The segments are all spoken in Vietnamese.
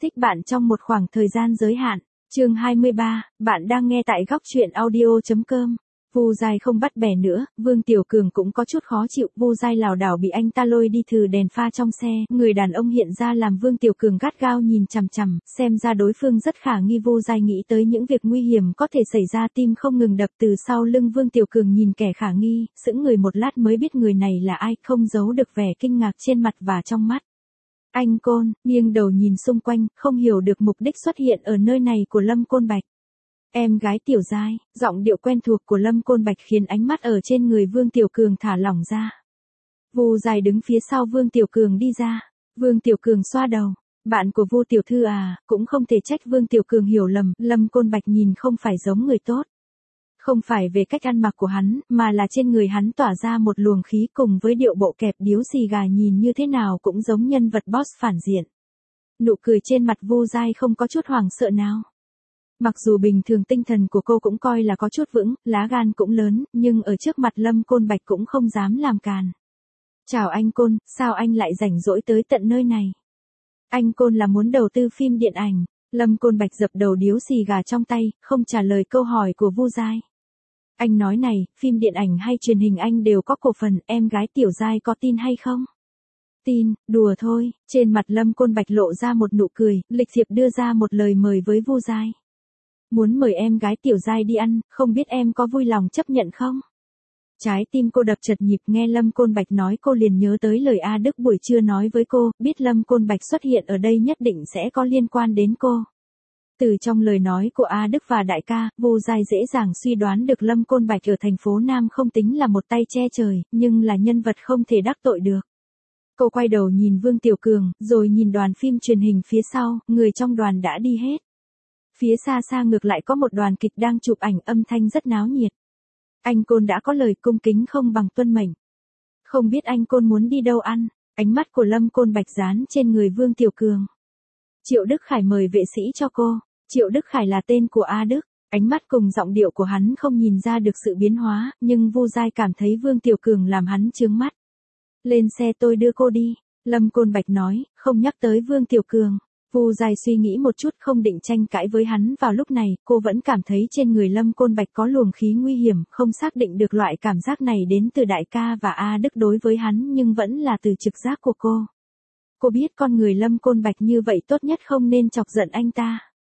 Thích bạn trong một khoảng thời gian giới hạn. Chương 23, bạn đang nghe tại góc truyện audio.com. Vu Giai không bắt bẻ nữa, Vương Tiểu Cường cũng có chút khó chịu, Vu Giai lảo đảo bị anh ta lôi đi thử đèn pha trong xe, người đàn ông hiện ra làm Vương Tiểu Cường gắt gao nhìn chằm chằm, xem ra đối phương rất khả nghi. Vu Giai nghĩ tới những việc nguy hiểm có thể xảy ra, tim không ngừng đập. Từ sau lưng Vương Tiểu Cường nhìn kẻ khả nghi, sững người một lát mới biết người này là ai, không giấu được vẻ kinh ngạc trên mặt và trong mắt. Anh Côn, nghiêng đầu nhìn xung quanh, không hiểu được mục đích xuất hiện ở nơi này của Lâm Côn Bạch. Em gái Tiểu Giai, giọng điệu quen thuộc của Lâm Côn Bạch khiến ánh mắt ở trên người Vương Tiểu Cường thả lỏng ra. Vu Giai đứng phía sau Vương Tiểu Cường đi ra. Vương Tiểu Cường xoa đầu. Bạn của Vu Tiểu Thư à, cũng không thể trách Vương Tiểu Cường hiểu lầm, Lâm Côn Bạch nhìn không phải giống người tốt. Không phải về cách ăn mặc của hắn, mà là trên người hắn tỏa ra một luồng khí cùng với điệu bộ kẹp điếu xì gà nhìn như thế nào cũng giống nhân vật boss phản diện. Nụ cười trên mặt Vu Giai không có chút hoảng sợ nào. Mặc dù bình thường tinh thần của cô cũng coi là có chút vững, lá gan cũng lớn, nhưng ở trước mặt Lâm Côn Bạch cũng không dám làm càn. Chào anh Côn, sao anh lại rảnh rỗi tới tận nơi này? Anh Côn là muốn đầu tư phim điện ảnh. Lâm Côn Bạch dập đầu điếu xì gà trong tay, không trả lời câu hỏi của Vu Giai. Anh nói này, phim điện ảnh hay truyền hình anh đều có cổ phần, em gái Tiểu Giai có tin hay không? Tin, đùa thôi. Trên mặt Lâm Côn Bạch lộ ra một nụ cười, lịch thiệp đưa ra một lời mời với Vu Giai. Muốn mời em gái Tiểu Giai đi ăn, không biết em có vui lòng chấp nhận không? Trái tim cô đập chật nhịp, nghe Lâm Côn Bạch nói cô liền nhớ tới lời A Đức buổi trưa nói với cô, biết Lâm Côn Bạch xuất hiện ở đây nhất định sẽ có liên quan đến cô. Từ trong lời nói của A Đức và đại ca, Vu Giai dễ dàng suy đoán được Lâm Côn Bạch ở thành phố Nam không tính là một tay che trời, nhưng là nhân vật không thể đắc tội được. Cô quay đầu nhìn Vương Tiểu Cường, rồi nhìn đoàn phim truyền hình phía sau, người trong đoàn đã đi hết. Phía xa xa ngược lại có một đoàn kịch đang chụp ảnh, âm thanh rất náo nhiệt. Anh Côn đã có lời cung kính không bằng tuân mệnh. Không biết anh Côn muốn đi đâu ăn? Ánh mắt của Lâm Côn Bạch dán trên người Vương Tiểu Cường. Triệu Đức Khải mời vệ sĩ cho cô. Triệu Đức Khải là tên của A Đức. Ánh mắt cùng giọng điệu của hắn không nhìn ra được sự biến hóa, nhưng Vu Giai cảm thấy Vương Tiểu Cường làm hắn chướng mắt. Lên xe tôi đưa cô đi. Lâm Côn Bạch nói, không nhắc tới Vương Tiểu Cường. Vu Giai suy nghĩ một chút, không định tranh cãi với hắn vào lúc này, cô vẫn cảm thấy trên người Lâm Côn Bạch có luồng khí nguy hiểm, không xác định được loại cảm giác này đến từ đại ca và A Đức đối với hắn nhưng vẫn là từ trực giác của cô. Cô biết con người Lâm Côn Bạch như vậy tốt nhất không nên chọc giận anh ta.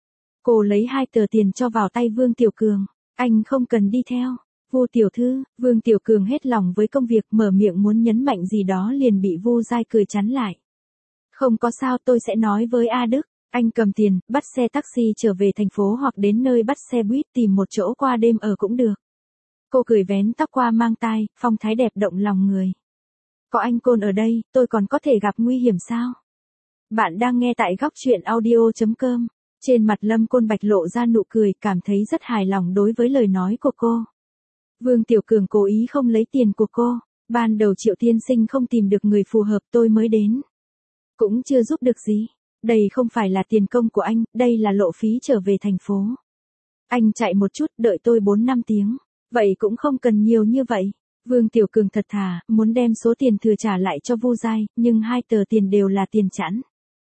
Cô lấy 2 tờ tiền cho vào tay Vương Tiểu Cường. Anh không cần đi theo. Vu Tiểu Thư, Vương Tiểu Cường hết lòng với công việc, mở miệng muốn nhấn mạnh gì đó liền bị Vu Giai cười chắn lại. Không có sao, tôi sẽ nói với A Đức. Anh cầm tiền, bắt xe taxi trở về thành phố hoặc đến nơi bắt xe buýt tìm một chỗ qua đêm ở cũng được. Cô cười vén tóc qua mang tai, phong thái đẹp động lòng người. Có anh Côn ở đây, tôi còn có thể gặp nguy hiểm sao? Bạn đang nghe tại góc truyện audio.com. Trên mặt Lâm Côn Bạch lộ ra nụ cười, cảm thấy rất hài lòng đối với lời nói của cô. Vương Tiểu Cường cố ý không lấy tiền của cô. Ban đầu Triệu tiên sinh không tìm được người phù hợp tôi mới đến. Cũng chưa giúp được gì. Đây không phải là tiền công của anh, đây là lộ phí trở về thành phố. Anh chạy một chút, đợi tôi 4-5 tiếng. Vậy cũng không cần nhiều như vậy. Vương Tiểu Cường thật thà, muốn đem số tiền thừa trả lại cho Vu Giai, nhưng 2 tờ tiền đều là tiền chẵn.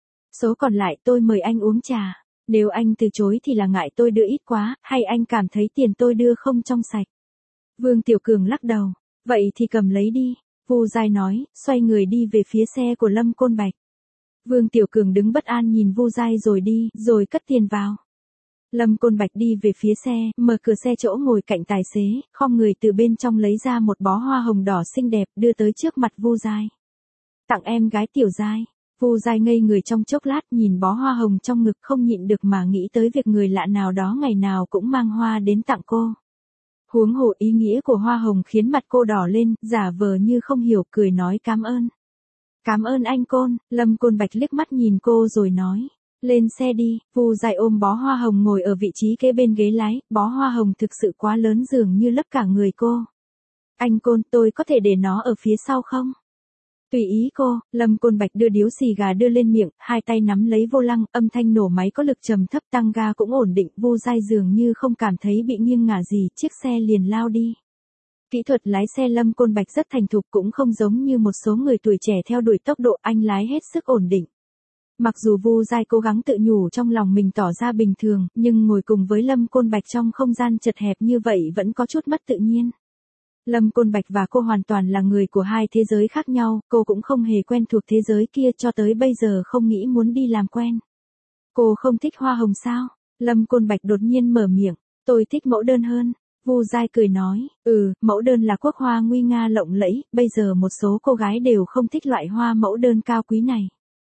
Số còn lại tôi mời anh uống trà. Nếu anh từ chối thì là ngại tôi đưa ít quá, hay anh cảm thấy tiền tôi đưa không trong sạch. Vương Tiểu Cường lắc đầu. Vậy thì cầm lấy đi. Vu Giai nói, xoay người đi về phía xe của Lâm Côn Bạch. Vương Tiểu Cường đứng bất an nhìn Vu Giai rồi đi, rồi cất tiền vào. Lâm Côn Bạch đi về phía xe, mở cửa xe chỗ ngồi cạnh tài xế, khom người từ bên trong lấy ra một bó hoa hồng đỏ xinh đẹp, đưa tới trước mặt Vu Giai. Tặng em gái Tiểu Giai. Vu Giai ngây người trong chốc lát, nhìn bó hoa hồng trong ngực không nhịn được mà nghĩ tới việc người lạ nào đó ngày nào cũng mang hoa đến tặng cô. Huống hồ ý nghĩa của hoa hồng khiến mặt cô đỏ lên, giả vờ như không hiểu, cười nói cảm ơn. Cảm ơn anh Côn. Lâm Côn Bạch liếc mắt nhìn cô rồi nói. Lên xe đi. Vu Giai ôm bó hoa hồng ngồi ở vị trí kế bên ghế lái, bó hoa hồng thực sự quá lớn dường như lấp cả người cô. Anh Côn, tôi có thể để nó ở phía sau không? Tùy ý cô. Lâm Côn Bạch đưa điếu xì gà đưa lên miệng, hai tay nắm lấy vô lăng, âm thanh nổ máy có lực trầm thấp, tăng ga cũng ổn định, Vu Giai dường như không cảm thấy bị nghiêng ngả gì, chiếc xe liền lao đi. Kỹ thuật lái xe Lâm Côn Bạch rất thành thục, cũng không giống như một số người tuổi trẻ theo đuổi tốc độ, anh lái hết sức ổn định. Mặc dù Vu Giai cố gắng tự nhủ trong lòng mình tỏ ra bình thường, nhưng ngồi cùng với Lâm Côn Bạch trong không gian chật hẹp như vậy vẫn có chút mất tự nhiên. Lâm Côn Bạch và cô hoàn toàn là người của hai thế giới khác nhau, cô cũng không hề quen thuộc thế giới kia cho tới bây giờ không nghĩ muốn đi làm quen. Cô không thích hoa hồng sao? Lâm Côn Bạch đột nhiên mở miệng, tôi thích mẫu đơn hơn. Vu Giai cười nói, mẫu đơn là quốc hoa nguy nga lộng lẫy, bây giờ một số cô gái đều không thích loại hoa mẫu đơn cao quý này.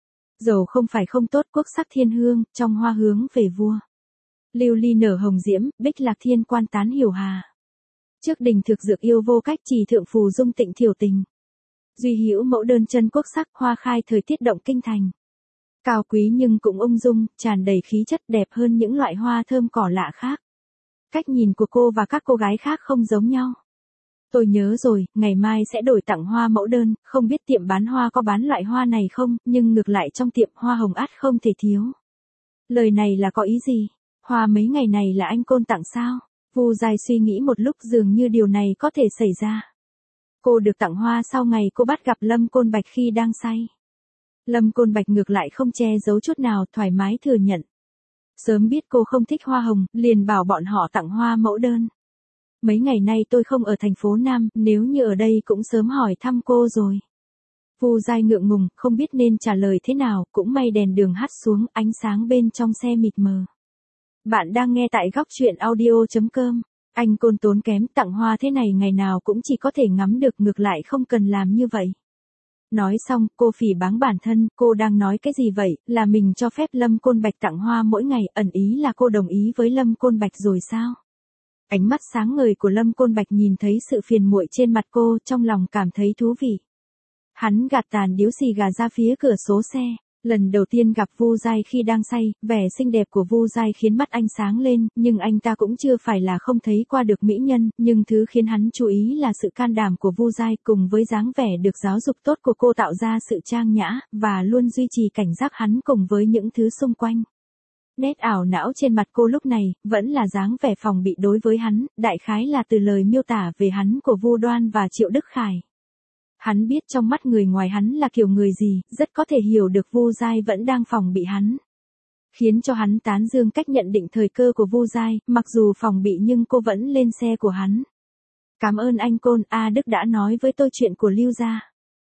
Dầu không phải không tốt, quốc sắc thiên hương, trong hoa hướng về vua. Lưu ly nở hồng diễm, bích lạc thiên quan tán hiểu hà. Trước đình thực dược yêu vô cách, trì thượng phù dung tịnh thiểu tình. Duy hữu mẫu đơn chân quốc sắc, hoa khai thời tiết động kinh thành. Cao quý nhưng cũng ung dung, tràn đầy khí chất, đẹp hơn những loại hoa thơm cỏ lạ khác. Cách nhìn của cô và các cô gái khác không giống nhau. Tôi nhớ rồi, ngày mai sẽ đổi tặng hoa mẫu đơn, không biết tiệm bán hoa có bán loại hoa này không, nhưng ngược lại trong tiệm hoa hồng ắt không thể thiếu. Lời này là có ý gì? Hoa mấy ngày này là anh Côn tặng sao? Vu Giai suy nghĩ một lúc, dường như điều này có thể xảy ra. Cô được tặng hoa sau ngày cô bắt gặp Lâm Côn Bạch khi đang say. Lâm Côn Bạch ngược lại không che giấu chút nào, thoải mái thừa nhận. Sớm biết cô không thích hoa hồng, liền bảo bọn họ tặng hoa mẫu đơn. Mấy ngày nay tôi không ở thành phố Nam, nếu như ở đây cũng sớm hỏi thăm cô rồi. Vu Giai ngượng ngùng, không biết nên trả lời thế nào, cũng may đèn đường hắt xuống, ánh sáng bên trong xe mịt mờ. Bạn đang nghe tại góc truyện audio.com. Anh Côn tốn kém, tặng hoa thế này ngày nào cũng chỉ có thể ngắm được, ngược lại không cần làm như vậy. Nói xong, cô phỉ báng bản thân, cô đang nói cái gì vậy, là mình cho phép Lâm Côn Bạch tặng hoa mỗi ngày, ẩn ý là cô đồng ý với Lâm Côn Bạch rồi sao? Ánh mắt sáng ngời của Lâm Côn Bạch nhìn thấy sự phiền muội trên mặt cô, trong lòng cảm thấy thú vị. Hắn gạt tàn điếu xì gà ra phía cửa sổ xe. Lần đầu tiên gặp Vu Giai khi đang say, vẻ xinh đẹp của Vu Giai khiến mắt anh sáng lên, nhưng anh ta cũng chưa phải là không thấy qua được mỹ nhân, nhưng thứ khiến hắn chú ý là sự can đảm của Vu Giai cùng với dáng vẻ được giáo dục tốt của cô tạo ra sự trang nhã, và luôn duy trì cảnh giác hắn cùng với những thứ xung quanh. Nét ảo não trên mặt cô lúc này, vẫn là dáng vẻ phòng bị đối với hắn, đại khái là từ lời miêu tả về hắn của Vu Đoan và Triệu Đức Khải. Hắn biết trong mắt người ngoài hắn là kiểu người gì, rất có thể hiểu được Vu Giai vẫn đang phòng bị hắn. Khiến cho hắn tán dương cách nhận định thời cơ của Vu Giai, mặc dù phòng bị nhưng cô vẫn lên xe của hắn. Cảm ơn anh Côn, A Đức đã nói với tôi chuyện của Lưu gia.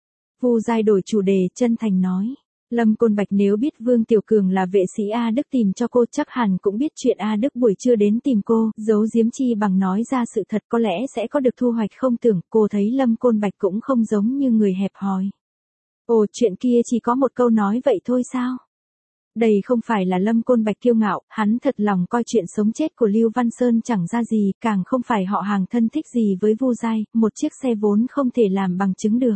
Vu Giai đổi chủ đề, chân thành nói. Lâm Côn Bạch nếu biết Vương Tiểu Cường là vệ sĩ A Đức tìm cho cô, chắc hẳn cũng biết chuyện A Đức buổi trưa đến tìm cô, giấu giếm chi bằng nói ra sự thật, có lẽ sẽ có được thu hoạch không tưởng. Cô thấy Lâm Côn Bạch cũng không giống như người hẹp hòi. Ồ, chuyện kia chỉ có một câu nói vậy thôi sao? Đây không phải là Lâm Côn Bạch kiêu ngạo, hắn thật lòng coi chuyện sống chết của Lưu Văn Sơn chẳng ra gì, càng không phải họ hàng thân thích gì với Vu Giai, một chiếc xe vốn không thể làm bằng chứng được.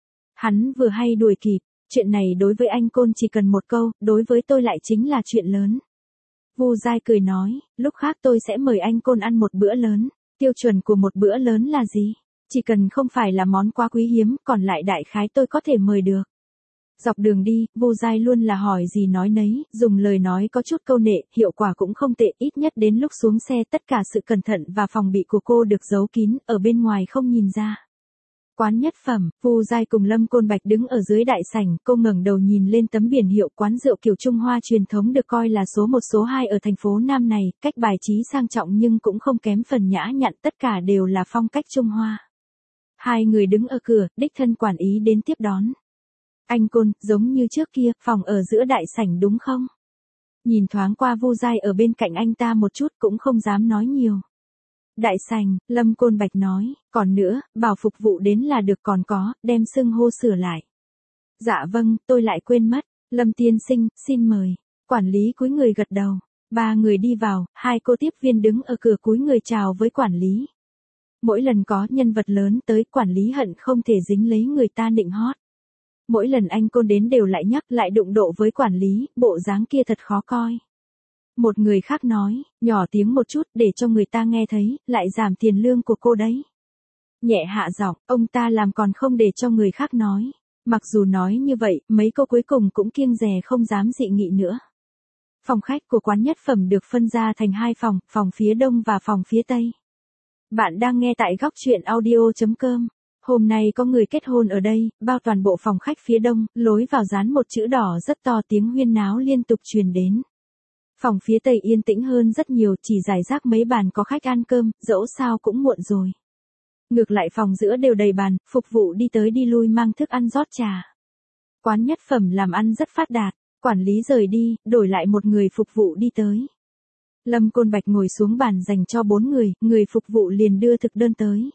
Hắn vừa hay đuổi kịp. Chuyện này đối với anh Côn chỉ cần một câu, đối với tôi lại chính là chuyện lớn. Vu Giai cười nói, lúc khác tôi sẽ mời anh Côn ăn một bữa lớn. Tiêu chuẩn của một bữa lớn là gì? Chỉ cần không phải là món quá quý hiếm, còn lại đại khái tôi có thể mời được. Dọc đường đi, Vu Giai luôn là hỏi gì nói nấy, dùng lời nói có chút câu nệ, hiệu quả cũng không tệ, ít nhất đến lúc xuống xe tất cả sự cẩn thận và phòng bị của cô được giấu kín, ở bên ngoài không nhìn ra. Quán nhất phẩm, Vu Giai cùng Lâm Côn Bạch đứng ở dưới đại sảnh, cô ngẩng đầu nhìn lên tấm biển hiệu quán rượu kiểu Trung Hoa truyền thống được coi là số 1 số 2 ở thành phố Nam này, cách bài trí sang trọng nhưng cũng không kém phần nhã nhặn, tất cả đều là phong cách Trung Hoa. Hai người đứng ở cửa, đích thân quản ý đến tiếp đón. Anh Côn, giống như trước kia, phòng ở giữa đại sảnh đúng không? Nhìn thoáng qua Vu Giai ở bên cạnh anh ta một chút cũng không dám nói nhiều. Đại sảnh, Lâm Côn Bạch nói, còn nữa, bảo phục vụ đến là được, còn có, đem xưng hô sửa lại. Dạ vâng, tôi lại quên mất, Lâm tiên sinh, xin mời. Quản lý cúi người gật đầu, ba người đi vào, hai cô tiếp viên đứng ở cửa cúi người chào với quản lý. Mỗi lần có nhân vật lớn tới, quản lý hận không thể dính lấy người ta nịnh hót. Mỗi lần anh Côn đến đều lại nhắc lại đụng độ với quản lý, bộ dáng kia thật khó coi. Một người khác nói, nhỏ tiếng một chút để cho người ta nghe thấy, lại giảm tiền lương của cô đấy. Nhẹ hạ giọng, ông ta làm còn không để cho người khác nói. Mặc dù nói như vậy, mấy cô cuối cùng cũng kiêng dè không dám dị nghị nữa. Phòng khách của quán nhất phẩm được phân ra thành hai phòng, phòng phía đông và phòng phía tây. Bạn đang nghe tại góc truyện audio.com. Hôm nay có người kết hôn ở đây, bao toàn bộ phòng khách phía đông, lối vào dán một chữ đỏ rất to, tiếng huyên náo liên tục truyền đến. Phòng phía tây yên tĩnh hơn rất nhiều, chỉ rải rác mấy bàn có khách ăn cơm, dẫu sao cũng muộn rồi. Ngược lại phòng giữa đều đầy bàn, phục vụ đi tới đi lui mang thức ăn rót trà. Quán nhất phẩm làm ăn rất phát đạt, quản lý rời đi, đổi lại một người phục vụ đi tới. Lâm Côn Bạch ngồi xuống bàn dành cho 4 người, người phục vụ liền đưa thực đơn tới.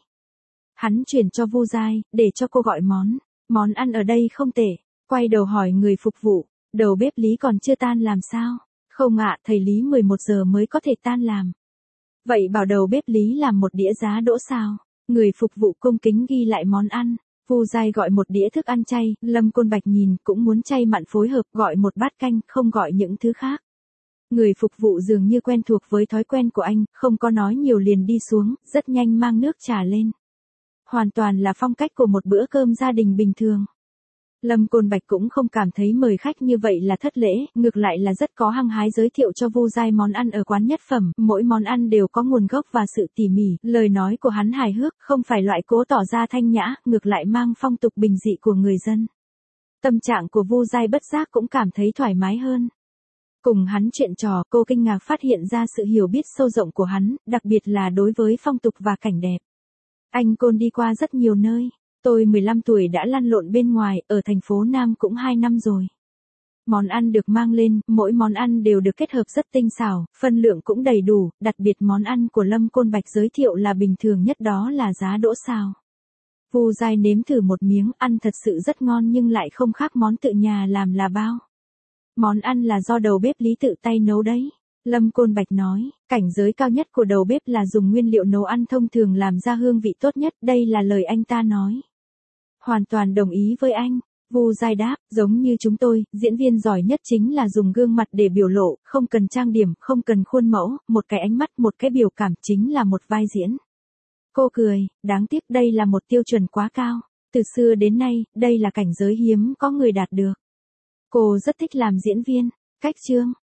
Hắn chuyển cho Vu Giai, để cho cô gọi món ăn ở đây không tệ, quay đầu hỏi người phục vụ, đầu bếp Lý còn chưa tan làm sao? Không ạ, thầy Lý 11 giờ mới có thể tan làm. Vậy bảo đầu bếp Lý làm một đĩa giá đỗ sao? Người phục vụ cung kính ghi lại món ăn. Vu Giai gọi một đĩa thức ăn chay, Lâm Côn Bạch nhìn cũng muốn chay mặn phối hợp, gọi một bát canh, không gọi những thứ khác. Người phục vụ dường như quen thuộc với thói quen của anh, không có nói nhiều liền đi xuống, rất nhanh mang nước trà lên. Hoàn toàn là phong cách của một bữa cơm gia đình bình thường. Lâm Côn Bạch cũng không cảm thấy mời khách như vậy là thất lễ, ngược lại là rất có hăng hái giới thiệu cho Vu Giai món ăn ở quán nhất phẩm, mỗi món ăn đều có nguồn gốc và sự tỉ mỉ, lời nói của hắn hài hước, không phải loại cố tỏ ra thanh nhã, ngược lại mang phong tục bình dị của người dân. Tâm trạng của Vu Giai bất giác cũng cảm thấy thoải mái hơn. Cùng hắn chuyện trò, cô kinh ngạc phát hiện ra sự hiểu biết sâu rộng của hắn, đặc biệt là đối với phong tục và cảnh đẹp. Anh Côn đi qua rất nhiều nơi. Tôi 15 tuổi đã lăn lộn bên ngoài, ở thành phố Nam cũng 2 năm rồi. Món ăn được mang lên, mỗi món ăn đều được kết hợp rất tinh xảo, phân lượng cũng đầy đủ, đặc biệt món ăn của Lâm Côn Bạch giới thiệu là bình thường nhất đó là giá đỗ xào. Vu Giai nếm thử một miếng, ăn thật sự rất ngon nhưng lại không khác món tự nhà làm là bao. Món ăn là do đầu bếp Lý tự tay nấu đấy. Lâm Côn Bạch nói, cảnh giới cao nhất của đầu bếp là dùng nguyên liệu nấu ăn thông thường làm ra hương vị tốt nhất, đây là lời anh ta nói. Hoàn toàn đồng ý với anh. Vu Giai đáp, giống như chúng tôi, diễn viên giỏi nhất chính là dùng gương mặt để biểu lộ, không cần trang điểm, không cần khuôn mẫu, một cái ánh mắt, một cái biểu cảm chính là một vai diễn. Cô cười, đáng tiếc đây là một tiêu chuẩn quá cao. Từ xưa đến nay, đây là cảnh giới hiếm có người đạt được. Cô rất thích làm diễn viên. Cách chương